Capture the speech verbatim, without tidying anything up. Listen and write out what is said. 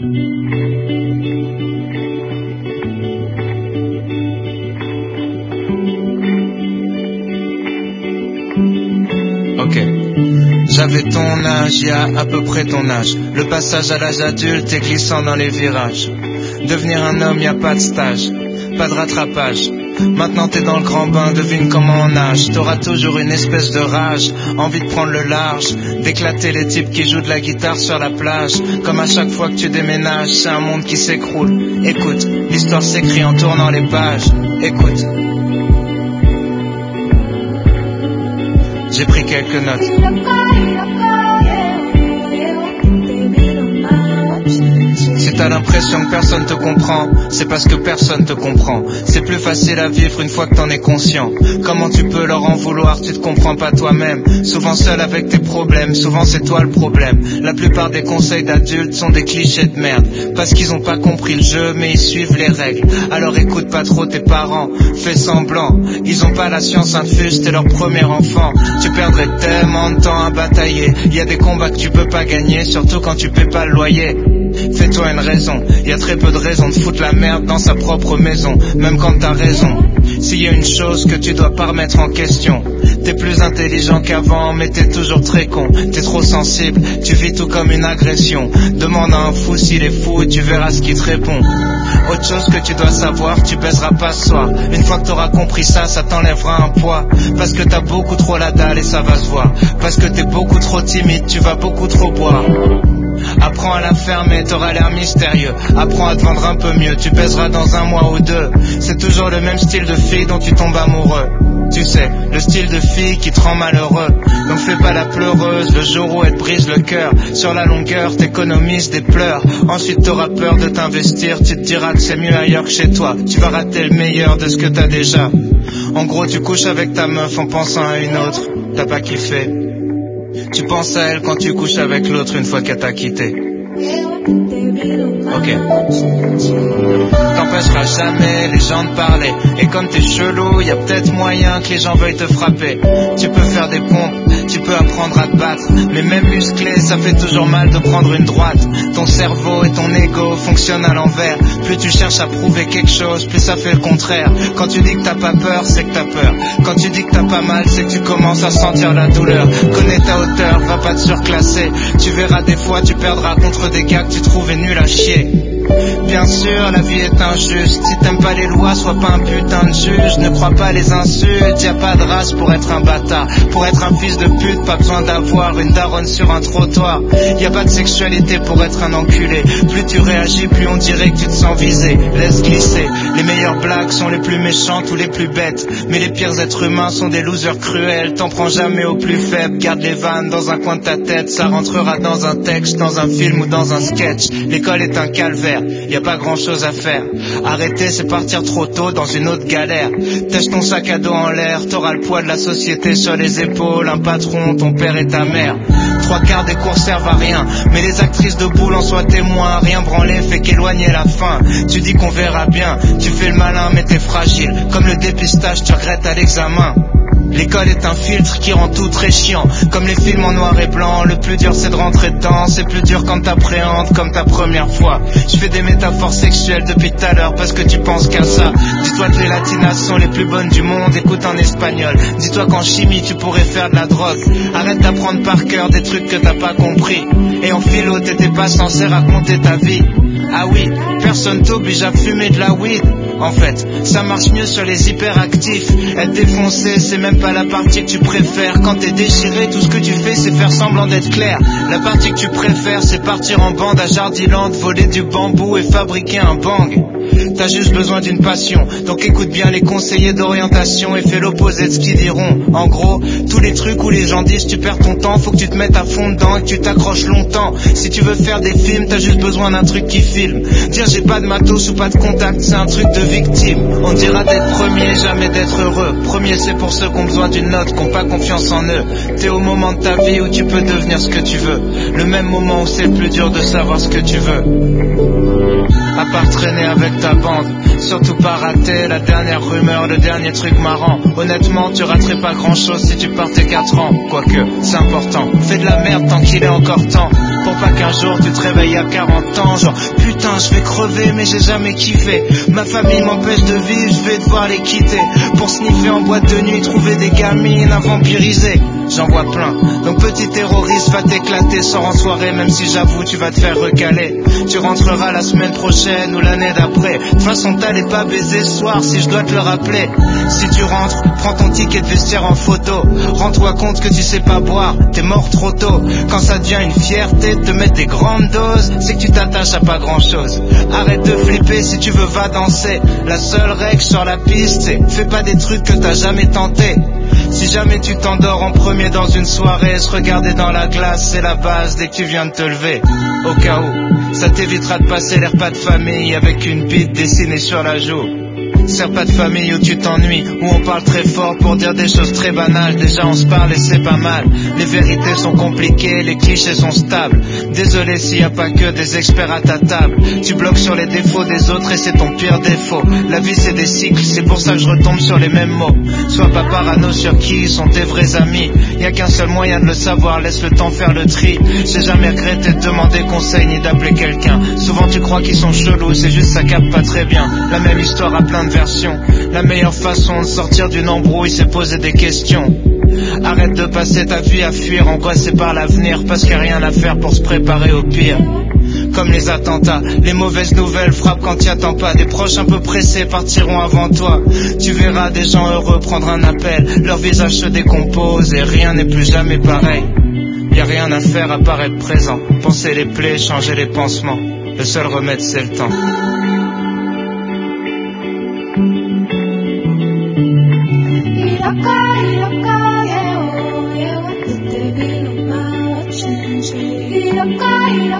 Ok. J'avais ton âge, y a à peu près ton âge. Le passage à l'âge adulte est glissant dans les virages. Devenir un homme, y a pas de stage, pas de rattrapage. Maintenant t'es dans le grand bain, devine comment on nage. T'auras toujours une espèce de rage, envie de prendre le large, d'éclater les types qui jouent de la guitare sur la plage. Comme à chaque fois que tu déménages, c'est un monde qui s'écroule. Écoute, l'histoire s'écrit en tournant les pages. Écoute, j'ai pris quelques notes. Si t'as l'impression que personne te comprend, c'est parce que personne te comprend. C'est plus facile à vivre une fois que t'en es conscient. Comment tu peux leur en vouloir, tu te comprends pas toi-même. Souvent seul avec tes problèmes, souvent c'est toi le problème. La plupart des conseils d'adultes sont des clichés de merde, parce qu'ils ont pas compris le jeu mais ils suivent les règles. Alors écoute pas trop tes parents, fais semblant. Ils ont pas la science infuse, t'es leur premier enfant. Tu perdrais tellement de temps à batailler. Y a des combats que tu peux pas gagner, surtout quand tu paies pas le loyer. Fais-toi une raison, y a très peu de raisons de foutre la merde dans sa propre maison, même quand t'as raison. S'il y a une chose que tu dois pas remettre en question, t'es plus intelligent qu'avant mais t'es toujours très con. T'es trop sensible, tu vis tout comme une agression. Demande à un fou s'il est fou et tu verras ce qu'il te répond. Autre chose que tu dois savoir, tu baiseras pas ce soir. Une fois que t'auras compris ça, ça t'enlèvera un poids. Parce que t'as beaucoup trop la dalle et ça va se voir. Parce que t'es beaucoup trop timide, tu vas beaucoup trop boire. Apprends à la fermer, t'auras l'air mystérieux. Apprends à te vendre un peu mieux, tu baiseras dans un mois ou deux. C'est toujours le même style de fille dont tu tombes amoureux. Tu sais, le style de fille qui te rend malheureux. Donc fais pas la pleureuse le jour où elle te brise le cœur. Sur la longueur, t'économises des pleurs. Ensuite t'auras peur de t'investir. Tu te diras que c'est mieux ailleurs que chez toi. Tu vas rater le meilleur de ce que t'as déjà. En gros, tu couches avec ta meuf en pensant à une autre. T'as pas kiffé. Tu penses à elle quand tu couches avec l'autre une fois qu'elle t'a quitté. Ok. T'empêcheras jamais les gens de parler. Et comme t'es chelou, y a peut-être moyen que les gens veuillent te frapper. Tu peux faire des pompes, tu peux apprendre à te battre. Mais même musclé, ça fait toujours mal de prendre une droite. Ton cerveau et ton ego fonctionnent à l'envers. Plus tu cherches à prouver quelque chose, plus ça fait le contraire. Quand tu dis que t'as pas peur, c'est que t'as peur. Quand tu dis que t'as pas mal, c'est que tu commences à sentir la douleur. Connais ta hauteur, va pas te surclasser. Tu verras des fois, tu perdras contre des gars que tu trouvais nuls à chier. Bien sûr, la vie est injuste. Si t'aimes pas les lois, sois pas un putain de juge. Ne crois pas les insultes, y a pas de race pour être un bâtard. Pour être un fils de pute, pas besoin d'avoir une daronne sur un trottoir. Y a pas de sexualité pour être un enculé. Plus tu réagis, plus on dirait que tu te sens visé. Laisse glisser, les meilleures blagues sont les plus méchantes ou les plus bêtes. Mais les pires êtres humains sont des losers cruels. T'en prends jamais aux plus faibles, garde les vannes dans un coin de ta tête. Ça rentrera dans un texte, dans un film ou dans un sketch. L'école est un calvaire, y a pas grand chose à faire. Arrêter c'est partir trop tôt dans une autre galère. Tâche ton sac à dos en l'air, t'auras le poids de la société sur les épaules. Un patron, ton père et ta mère. Trois quarts des cours servent à rien, mais les actrices de boule en soient témoins. Rien branler fait qu'éloigner la fin. Tu dis qu'on verra bien, tu fais le malin mais t'es fragile. Comme le dépistage, tu regrettes à l'examen. L'école est un filtre qui rend tout très chiant. Comme les films en noir et blanc, le plus dur c'est de rentrer dedans. C'est plus dur quand t'appréhendes comme ta première fois. Je fais des métaphores sexuelles depuis tout à l'heure parce que tu penses qu'à ça. Dis-toi que les latinas sont les plus bonnes du monde, écoute en espagnol. Dis-toi qu'en chimie tu pourrais faire de la drogue. Arrête d'apprendre par cœur des trucs que t'as pas compris. Et en philo t'étais pas censé raconter ta vie. Ah oui, personne t'oblige à fumer de la weed. En fait, ça marche mieux sur les hyperactifs. Être défoncé, c'est même pas la partie que tu préfères. Quand t'es déchiré, tout ce que tu fais, c'est faire semblant d'être clair. La partie que tu préfères, c'est partir en bande à Jardiland, voler du bambou et fabriquer un bang. T'as juste besoin d'une passion, donc écoute bien les conseillers d'orientation et fais l'opposé de ce qu'ils diront. En gros, tous les trucs où les gens disent tu perds ton temps, faut que tu te mettes à fond dedans et que tu t'accroches longtemps. Si tu veux faire des films, t'as juste besoin d'un truc qui filme. Dire j'ai pas de matos ou pas de contact, c'est un truc de victime. On dira d'être premier, jamais d'être heureux. Premier c'est pour ceux qui ont besoin d'une note, qui ont pas confiance en eux. T'es au moment de ta vie où tu peux devenir ce que tu veux. Le même moment où c'est le plus dur de savoir ce que tu veux. À part traîner avec ta bande, surtout pas rater la dernière rumeur, le dernier truc marrant. Honnêtement tu raterais pas grand chose si tu partais quatre ans. Quoique, c'est important, fais de la merde tant qu'il est encore temps. Pour pas qu'un jour tu te réveilles à quarante ans, genre putain je vais crever mais j'ai jamais kiffé. Ma famille m'empêche de vivre, je vais devoir les quitter. Pour sniffer en boîte de nuit, trouver des gamines à vampiriser. J'en vois plein, donc petit terroriste va t'éclater. Sors en soirée même si j'avoue tu vas te faire recaler. Tu rentreras la semaine prochaine ou l'année d'après. De toute façon t'allais pas baiser ce soir si je dois te le rappeler. Si tu rentres, prends ton ticket de vestiaire en photo. Rends-toi compte que tu sais pas boire, t'es mort trop tôt. Quand ça devient une fierté de te mettre des grandes doses, c'est que tu t'attaches à pas grand chose. Arrête de flipper, si tu veux va danser. La seule règle sur la piste c'est fais pas des trucs que t'as jamais tenté. Si jamais tu t'endors en premier dans une soirée, se regarder dans la glace c'est la base dès que tu viens de te lever. Au cas où, ça t'évitera de passer les repas de famille avec une bite dessinée sur la joue. C'est repas de famille où tu t'ennuies, où on parle très fort pour dire des choses très banales. Déjà on se parle et c'est pas mal. Les vérités sont compliquées, les clichés sont stables. Désolé s'il y a pas que des experts à ta table. Tu bloques sur les défauts des autres et c'est ton pire défaut. La vie c'est des cycles, c'est pour ça que je retombe sur les mêmes mots. Sois pas parano sur qui sont tes vrais amis. Y a qu'un seul moyen de le savoir, laisse le temps faire le tri. J'ai jamais regretté de demander conseil ni d'appeler quelqu'un. Souvent tu crois qu'ils sont chelous, c'est juste ça capte pas très bien. La même histoire a plein de versions. La meilleure façon de sortir d'une embrouille c'est poser des questions. Arrête de passer ta vie à fuir, angoissé par l'avenir, parce qu'il n'y a rien à faire pour se préparer au pire. Comme les attentats, les mauvaises nouvelles frappent quand t'y attends pas. Des proches un peu pressés partiront avant toi. Tu verras des gens heureux prendre un appel, leur visage se décompose et rien n'est plus jamais pareil. Y a rien à faire à part être présent, penser les plaies, changer les pansements. Le seul remède c'est le temps. Ira